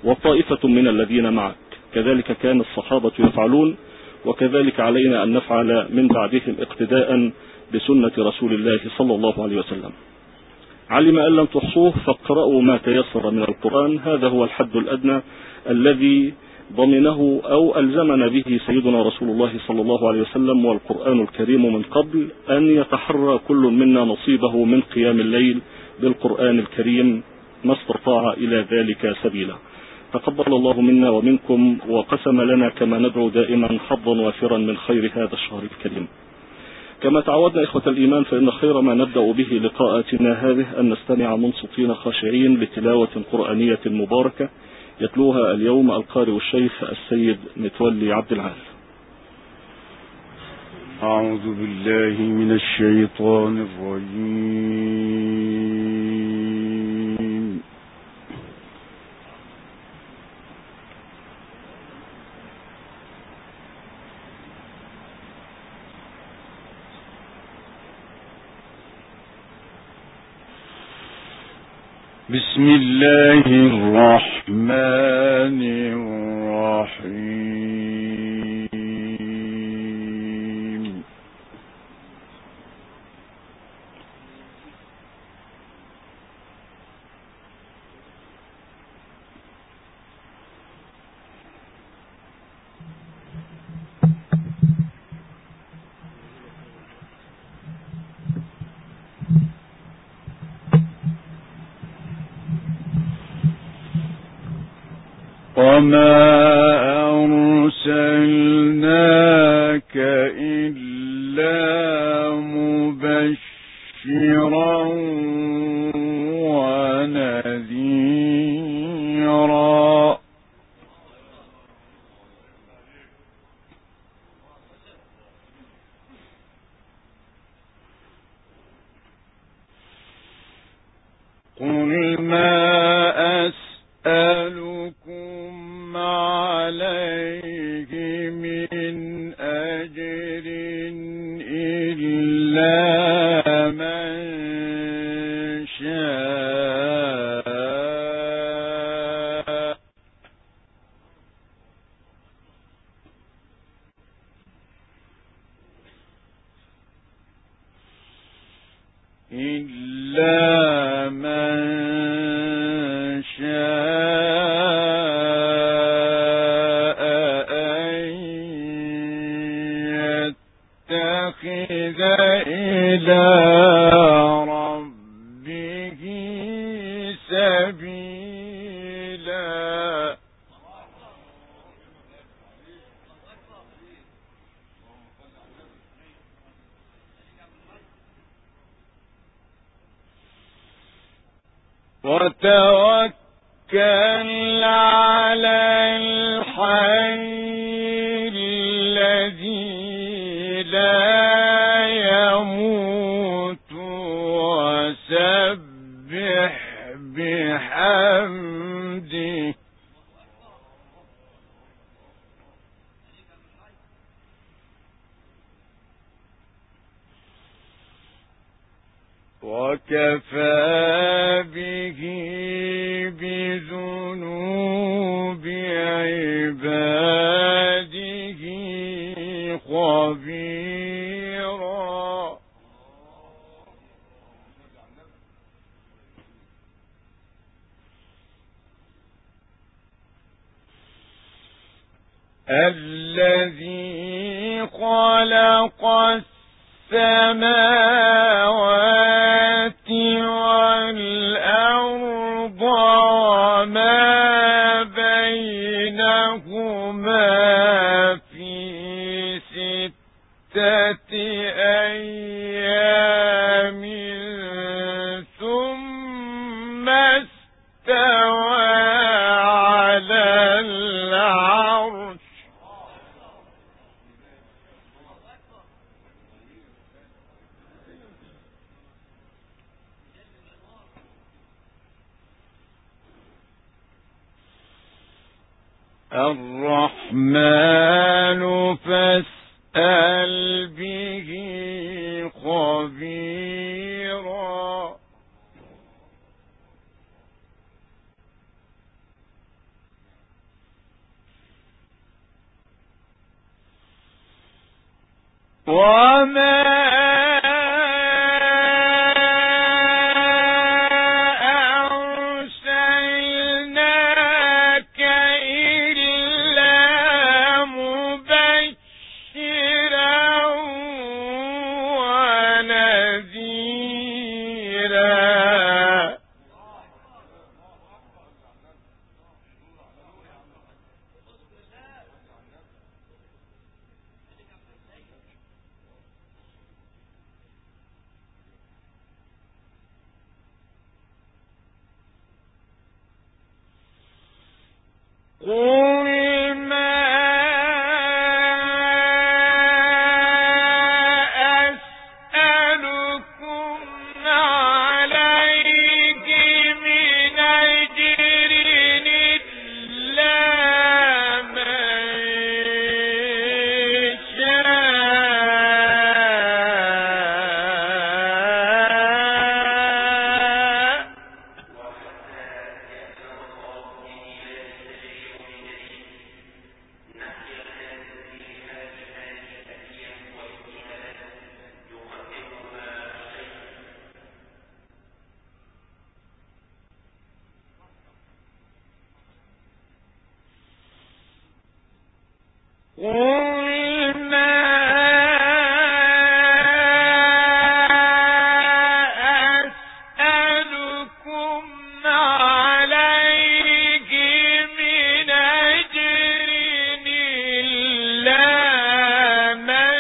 وطائفة من الذين معك، كذلك كان الصحابة يفعلون، وكذلك علينا أن نفعل من بعدهم اقتداء بسنة رسول الله صلى الله عليه وسلم. علم أن لم تحصوه فاقرأوا ما تيسر من القرآن، هذا هو الحد الأدنى الذي ضمنه أو ألزمنا به سيدنا رسول الله صلى الله عليه وسلم والقرآن الكريم من قبل أن يتحرى كل منا نصيبه من قيام الليل بالقرآن الكريم ما استطاع إلى ذلك سبيلا. تقبل الله منا ومنكم، وقسم لنا كما ندعو دائما حظا وافرا من خير هذا الشهر الكريم. كما تعودنا إخوة الإيمان، فإن خير ما نبدأ به لقاءاتنا هذه أن نستمع منصتين خاشعين لتلاوة قرآنية مباركة يتلوها اليوم القارئ الشيخ السيد متولي عبد العال. أعوذ بالله من الشيطان الرجيم. بسم الله الرحمن الرحيم. وما أرسلناك إلا مبشرا ونذيرا. قل ما أسألكم عليه من أجر إلا من شاء يتخذ إلى ربه سبيلا. وتوكل على الحي الذي لا يموت وسبح بحمده وكفى به بذنوب عباده خبيرا. الذي خلق السماوات والأرض وما بينهما في 6 أيام ثم استوى على العرش. الرحمن فاسأل به خبيرا. وما أرسلناك إلا مبشرا ونذيرا. قل ما أسألكم عليه من أجر إلا من شاء. قل ما أسألكم عليه من أجر إلا من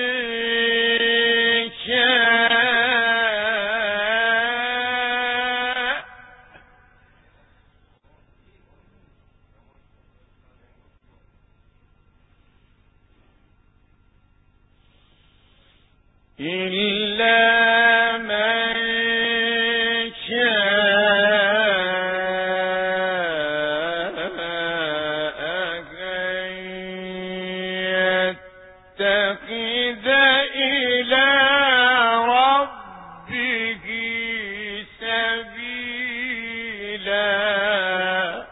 شاء. إلا من شاء أن يتخذ إلى ربه سبيلا.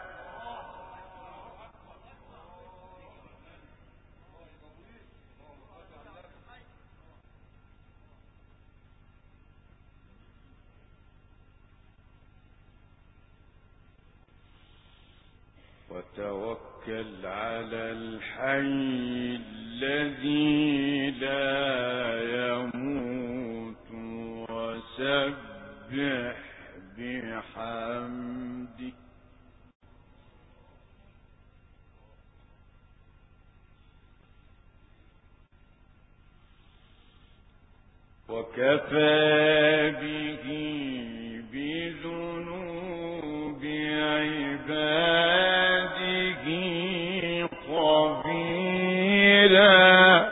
وتوكل على الحي الذي لا يموت وسبح بحمده وكفى به بذنوب عباده خبيرا.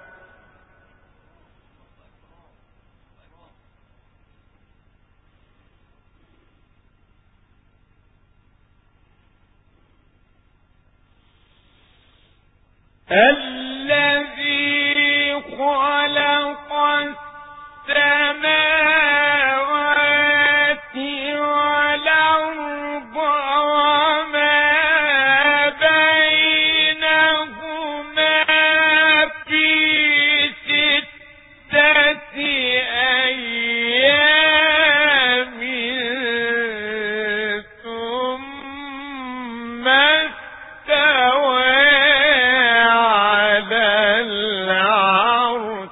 الذي خلق السماوات والأرض وما بينهما في 6 أيام ثم استوى على العرش.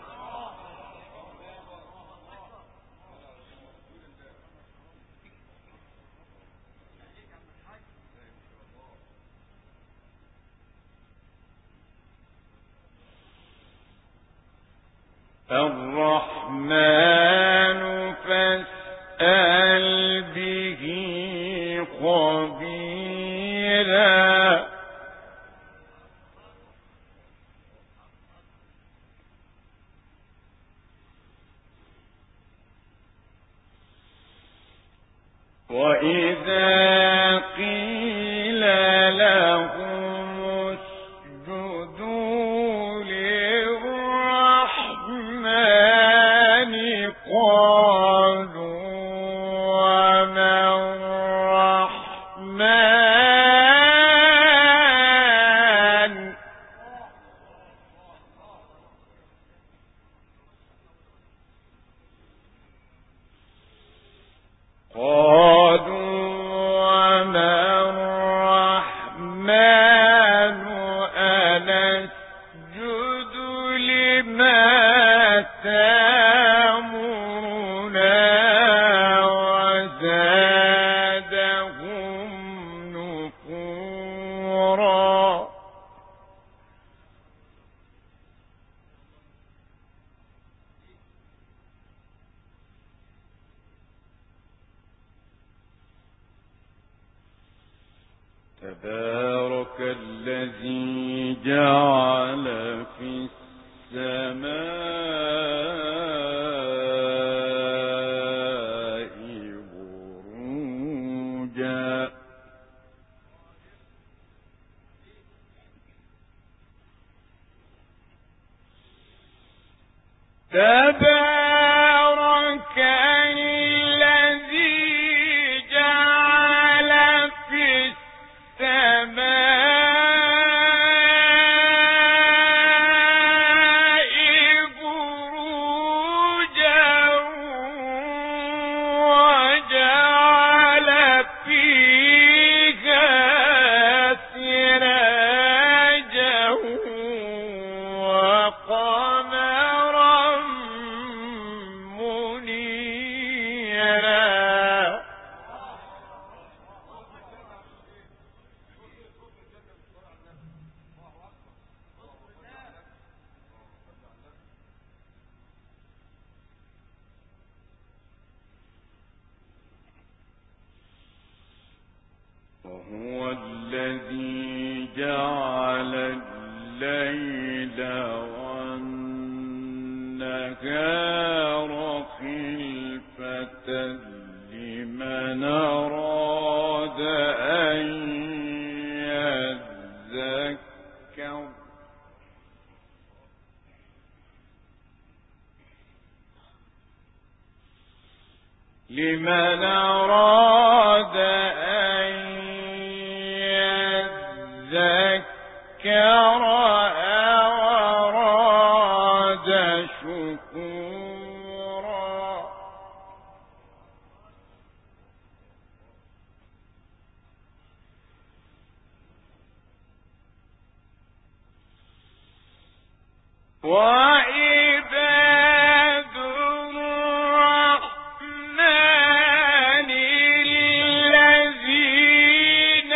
الرحمن فاسأل به خبيرا. وإذا قيل لهم اسجدوا للرحمن تبارك الذي جعل في السماء بروجا تبارك الذي جعل في السماء بروجا وجعل فيها سراجا وقمرا منيرا وهو الذي جعل الليل والنهار خلفة لمن أراد أن يذكر لمن أراد أن يذكر أو أراد شكورا وعباد الرحمن الذين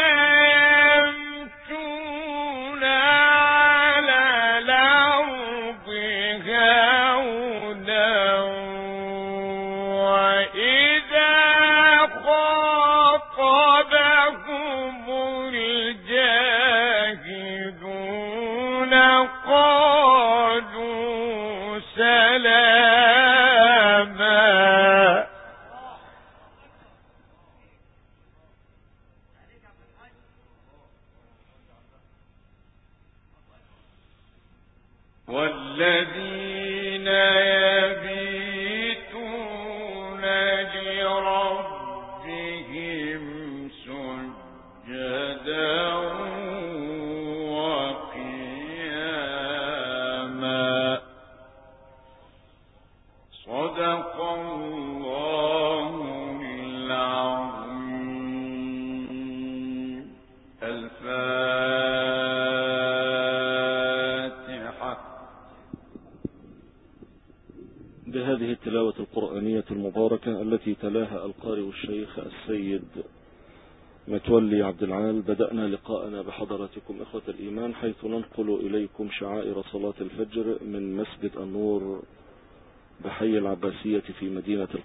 يمشون على الأرض هونا وإذا خاطبهم الجاهلون قالوا سلاما والذين يبيتون لربهم سجدا وقياما صدق الله العظيم. الفاتحة. بهذه التلاوة القرآنية المباركة التي تلاها القارئ الشيخ السيد متولي عبد العال بدأنا لقاءنا بحضراتكم إخوة الإيمان، حيث ننقل إليكم شعائر صلاة الفجر من مسجد النور بحي العباسية في مدينة